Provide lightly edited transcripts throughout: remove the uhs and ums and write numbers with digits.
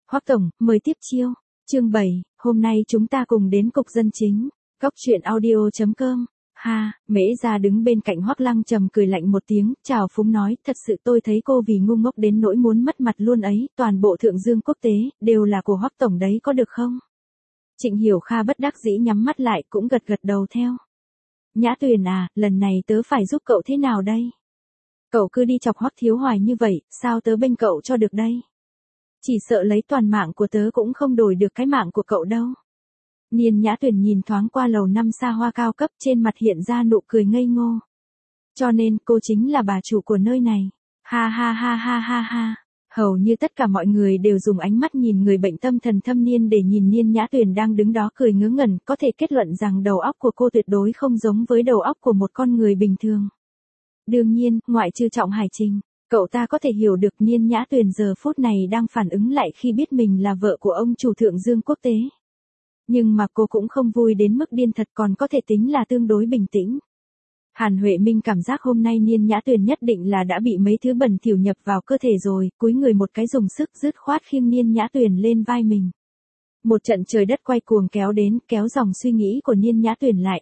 Hoắc tổng, mời tiếp chiêu. Chương 7, hôm nay chúng ta cùng đến cục dân chính. Góc truyện audio.com. Ha, Mễ Gia đứng bên cạnh Hoắc Lăng Trầm cười lạnh một tiếng, chào phúng nói, thật sự tôi thấy cô vì ngu ngốc đến nỗi muốn mất mặt luôn ấy, toàn bộ thượng dương quốc tế, đều là của Hoắc tổng đấy có được không? Trịnh Hiểu Kha bất đắc dĩ nhắm mắt lại cũng gật gật đầu theo. Nhã Tuyền à, lần này tớ phải giúp cậu thế nào đây? Cậu cứ đi chọc Hoắc thiếu hoài như vậy, sao tớ bênh cậu cho được đây? Chỉ sợ lấy toàn mạng của tớ cũng không đổi được cái mạng của cậu đâu. Niên Nhã Tuyền nhìn thoáng qua lầu 5 xa hoa cao cấp, trên mặt hiện ra nụ cười ngây ngô. Cho nên cô chính là bà chủ của nơi này. Ha ha ha ha ha ha. Hầu như tất cả mọi người đều dùng ánh mắt nhìn người bệnh tâm thần thâm niên để nhìn Niên Nhã Tuyền đang đứng đó cười ngớ ngẩn, có thể kết luận rằng đầu óc của cô tuyệt đối không giống với đầu óc của một con người bình thường. Đương nhiên, ngoại trừ Trọng Hải Trình, cậu ta có thể hiểu được Niên Nhã Tuyền giờ phút này đang phản ứng lại khi biết mình là vợ của ông chủ thượng dương quốc tế. Nhưng mà cô cũng không vui đến mức điên thật, còn có thể tính là tương đối bình tĩnh. Hàn Huệ Minh cảm giác hôm nay Niên Nhã Tuyền nhất định là đã bị mấy thứ bẩn thỉu nhập vào cơ thể rồi, cúi người một cái dùng sức dứt khoát khiêng Niên Nhã Tuyền lên vai mình. Một trận trời đất quay cuồng kéo đến, kéo dòng suy nghĩ của Niên Nhã Tuyền lại.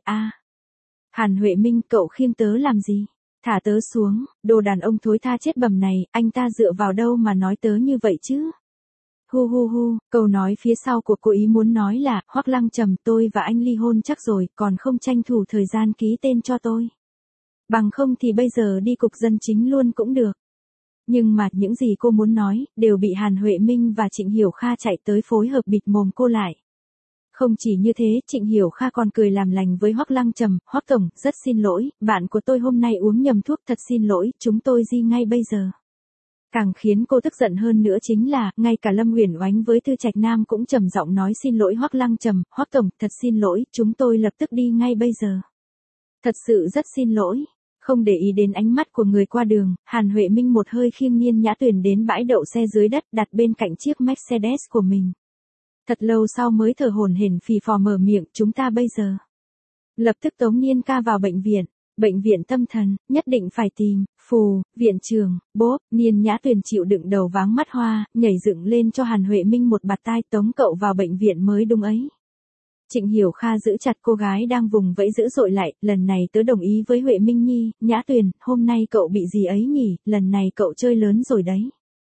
Hàn Huệ Minh, cậu khiêng tớ làm gì? Thả tớ xuống, đồ đàn ông thối tha chết bầm này, anh ta dựa vào đâu mà nói tớ như vậy chứ? Hu hu hu, câu nói phía sau của cô ý muốn nói là, Hoắc Lăng Trầm, tôi và anh ly hôn chắc rồi, còn không tranh thủ thời gian ký tên cho tôi. Bằng không thì bây giờ đi cục dân chính luôn cũng được. Nhưng mà những gì cô muốn nói, đều bị Hàn Huệ Minh và Trịnh Hiểu Kha chạy tới phối hợp bịt mồm cô lại. Không chỉ như thế, Trịnh Hiểu Kha còn cười làm lành với Hoắc Lăng Trầm, Hoắc tổng, rất xin lỗi, bạn của tôi hôm nay uống nhầm thuốc, thật xin lỗi, chúng tôi di ngay bây giờ. Càng khiến cô tức giận hơn nữa chính là, ngay cả Lâm Uyển Oánh với Thư Trạch Nam cũng trầm giọng nói xin lỗi Hoắc Lăng Trầm, Hoắc tổng, thật xin lỗi, chúng tôi lập tức đi ngay bây giờ. Thật sự rất xin lỗi. Không để ý đến ánh mắt của người qua đường, Hàn Huệ Minh một hơi khiêng Niên Nhã Tuyền đến bãi đậu xe dưới đất, đặt bên cạnh chiếc Mercedes của mình. Thật lâu sau mới thở hổn hển phì phò mở miệng, chúng ta bây giờ lập tức tống Niên ca vào bệnh viện tâm thần, nhất định phải tìm, viện trưởng, bốp. Niên Nhã Tuyền chịu đựng đầu váng mắt hoa, nhảy dựng lên cho Hàn Huệ Minh một bạt tai, tống cậu vào bệnh viện mới đúng ấy. Trịnh Hiểu Kha giữ chặt cô gái đang vùng vẫy dữ dội lại, lần này tớ đồng ý với Huệ Minh Nhi, Nhã Tuyền, hôm nay cậu bị gì ấy nhỉ, lần này cậu chơi lớn rồi đấy.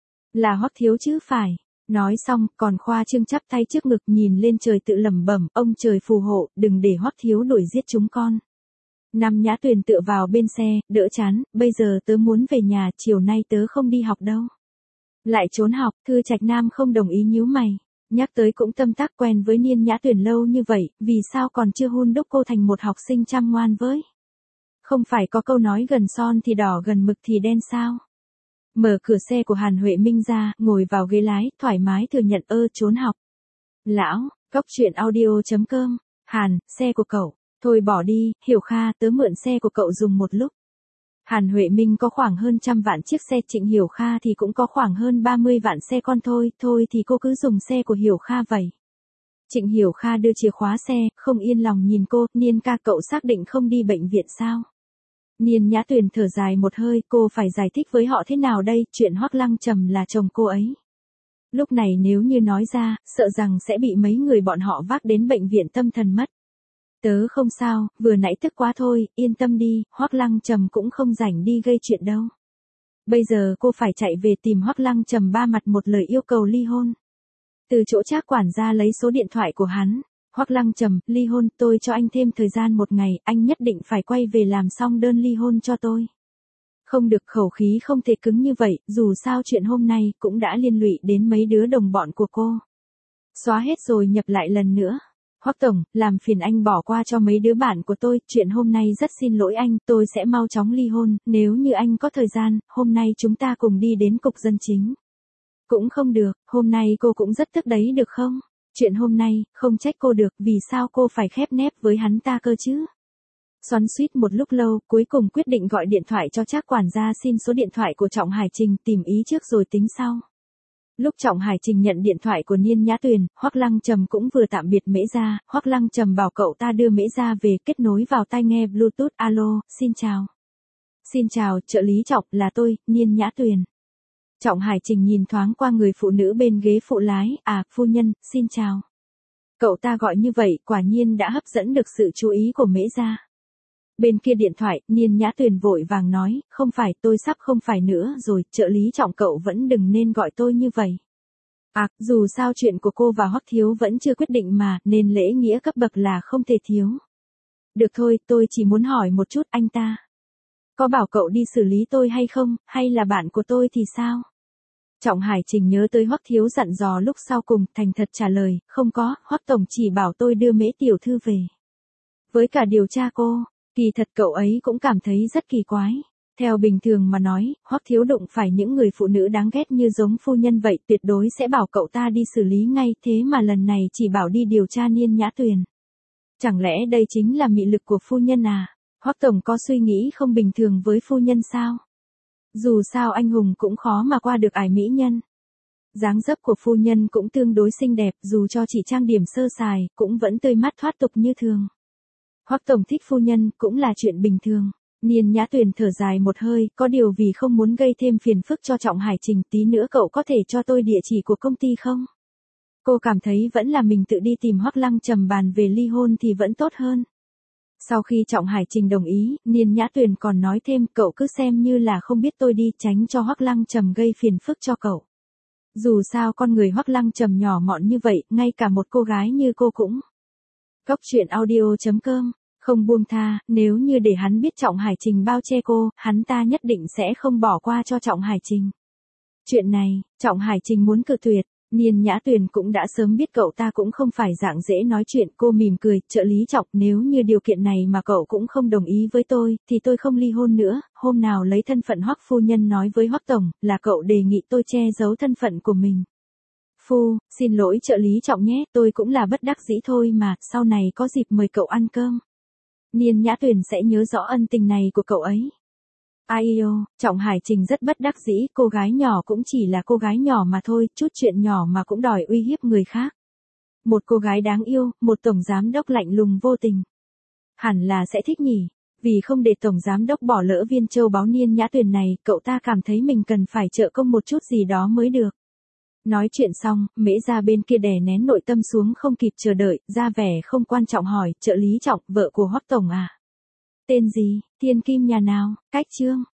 Là Hoắc thiếu chứ phải. Nói xong, còn khoa trương chắp tay trước ngực nhìn lên trời tự lẩm bẩm, ông trời phù hộ, đừng để Hoắc thiếu đuổi giết chúng con. Năm Nhã Tuyền tựa vào bên xe, đỡ chán, bây giờ tớ muốn về nhà, chiều nay tớ không đi học đâu. Lại trốn học, Thư Trạch Nam không đồng ý nhíu mày. Nhắc tới cũng tâm tác, quen với Niên Nhã Tuyền lâu như vậy, vì sao còn chưa hun đúc cô thành một học sinh chăm ngoan với? Không phải có câu nói gần son thì đỏ gần mực thì đen sao? Mở cửa xe của Hàn Huệ Minh ra, ngồi vào ghế lái, thoải mái thừa nhận trốn học. Lão, góc truyện audio.com, Hàn, xe của cậu, thôi bỏ đi, Hiểu Kha, tớ mượn xe của cậu dùng một lúc. Hàn Huệ Minh có khoảng hơn 100 vạn chiếc xe, Trịnh Hiểu Kha thì cũng có khoảng hơn 30 vạn xe con thôi thì cô cứ dùng xe của Hiểu Kha vậy. Trịnh Hiểu Kha đưa chìa khóa xe, không yên lòng nhìn cô, Niên ca, cậu xác định không đi bệnh viện sao? Niên Nhã Tuyền thở dài một hơi, cô phải giải thích với họ thế nào đây, chuyện Hoắc Lăng Trầm là chồng cô ấy. Lúc này nếu như nói ra, sợ rằng sẽ bị mấy người bọn họ vác đến bệnh viện tâm thần mất. Tớ không sao, vừa nãy tức quá thôi, yên tâm đi, Hoắc Lăng Trầm cũng không rảnh đi gây chuyện đâu. Bây giờ cô phải chạy về tìm Hoắc Lăng Trầm ba mặt một lời yêu cầu ly hôn. Từ chỗ Trác quản gia lấy số điện thoại của hắn. Hoắc Lăng Trầm, ly hôn, tôi cho anh thêm thời gian 1 ngày, anh nhất định phải quay về làm xong đơn ly hôn cho tôi. Không được, khẩu khí không thể cứng như vậy, dù sao chuyện hôm nay cũng đã liên lụy đến mấy đứa đồng bọn của cô. Xóa hết rồi nhập lại lần nữa. Hoắc tổng, làm phiền anh bỏ qua cho mấy đứa bạn của tôi, chuyện hôm nay rất xin lỗi anh, tôi sẽ mau chóng ly hôn, nếu như anh có thời gian, hôm nay chúng ta cùng đi đến cục dân chính. Cũng không được, hôm nay cô cũng rất tức đấy được không? Chuyện hôm nay, không trách cô được, vì sao cô phải khép nép với hắn ta cơ chứ? Xoắn xuýt một lúc lâu, cuối cùng quyết định gọi điện thoại cho Trác quản gia xin số điện thoại của Trọng Hải Trình, tìm ý trước rồi tính sau. Lúc Trọng Hải Trình nhận điện thoại của Niên Nhã Tuyền, Hoắc Lăng Trầm cũng vừa tạm biệt Mễ Gia, Hoắc Lăng Trầm bảo cậu ta đưa Mễ Gia về, kết nối vào tai nghe Bluetooth, alo, xin chào. Xin chào, trợ lý Trọng, là tôi, Niên Nhã Tuyền. Trọng Hải Trình nhìn thoáng qua người phụ nữ bên ghế phụ lái, phu nhân, xin chào. Cậu ta gọi như vậy quả nhiên đã hấp dẫn được sự chú ý của Mễ gia. Bên kia điện thoại, Niên Nhã Tuyền vội vàng nói, không phải, tôi sắp không phải nữa rồi, trợ lý Trọng cậu vẫn đừng nên gọi tôi như vậy. Dù sao chuyện của cô và Hoắc Thiếu vẫn chưa quyết định mà, nên lễ nghĩa cấp bậc là không thể thiếu. Được thôi, tôi chỉ muốn hỏi một chút, anh ta có bảo cậu đi xử lý tôi hay không, hay là bạn của tôi thì sao? Trọng Hải Trình nhớ tới Hoắc Thiếu dặn dò lúc sau cùng, thành thật trả lời, không có, Hoắc tổng chỉ bảo tôi đưa Mễ tiểu thư về. Với cả điều tra cô, kỳ thật cậu ấy cũng cảm thấy rất kỳ quái. Theo bình thường mà nói, Hoắc Thiếu đụng phải những người phụ nữ đáng ghét như giống phu nhân vậy tuyệt đối sẽ bảo cậu ta đi xử lý ngay, thế mà lần này chỉ bảo đi điều tra Niên Nhã Tuyền. Chẳng lẽ đây chính là mị lực của phu nhân à? Hoắc tổng có suy nghĩ không bình thường với phu nhân sao? Dù sao anh hùng cũng khó mà qua được ải mỹ nhân. Dáng dấp của phu nhân cũng tương đối xinh đẹp, dù cho chỉ trang điểm sơ sài, cũng vẫn tươi mát thoát tục như thường. Hoắc tổng thích phu nhân cũng là chuyện bình thường. Niên Nhã Tuyền thở dài một hơi, có điều vì không muốn gây thêm phiền phức cho Trọng Hải Trình, tí nữa cậu có thể cho tôi địa chỉ của công ty không? Cô cảm thấy vẫn là mình tự đi tìm Hoắc Lăng Trầm bàn về ly hôn thì vẫn tốt hơn. Sau khi Trọng Hải Trình đồng ý, Niên Nhã Tuyền còn nói thêm, cậu cứ xem như là không biết tôi đi, tránh cho Hoắc Lăng Trầm gây phiền phức cho cậu. Dù sao con người Hoắc Lăng Trầm nhỏ mọn như vậy, ngay cả một cô gái như cô cũng. Góc truyện audio.com, không buông tha, nếu như để hắn biết Trọng Hải Trình bao che cô, hắn ta nhất định sẽ không bỏ qua cho Trọng Hải Trình. Chuyện này, Trọng Hải Trình muốn cự tuyệt. Niên Nhã Tuyền cũng đã sớm biết cậu ta cũng không phải dạng dễ nói chuyện, cô mỉm cười, trợ lý Trọng, nếu như điều kiện này mà cậu cũng không đồng ý với tôi, thì tôi không ly hôn nữa, hôm nào lấy thân phận Hoắc phu nhân nói với Hoắc tổng, là cậu đề nghị tôi che giấu thân phận của mình. Xin lỗi trợ lý Trọng nhé, tôi cũng là bất đắc dĩ thôi mà, sau này có dịp mời cậu ăn cơm. Niên Nhã Tuyền sẽ nhớ rõ ân tình này của cậu ấy. Trọng Hải Trình rất bất đắc dĩ, cô gái nhỏ cũng chỉ là cô gái nhỏ mà thôi, chút chuyện nhỏ mà cũng đòi uy hiếp người khác. Một cô gái đáng yêu, một tổng giám đốc lạnh lùng vô tình. Hẳn là sẽ thích nhỉ, vì không để tổng giám đốc bỏ lỡ viên châu báu Niên Nhã Tuyền này, cậu ta cảm thấy mình cần phải trợ công một chút gì đó mới được. Nói chuyện xong, Mễ gia bên kia đè nén nội tâm xuống không kịp chờ đợi, ra vẻ không quan trọng hỏi, trợ lý Trọng, vợ của Hoắc tổng à? Tên gì, thiên kim nhà nào, cách chương.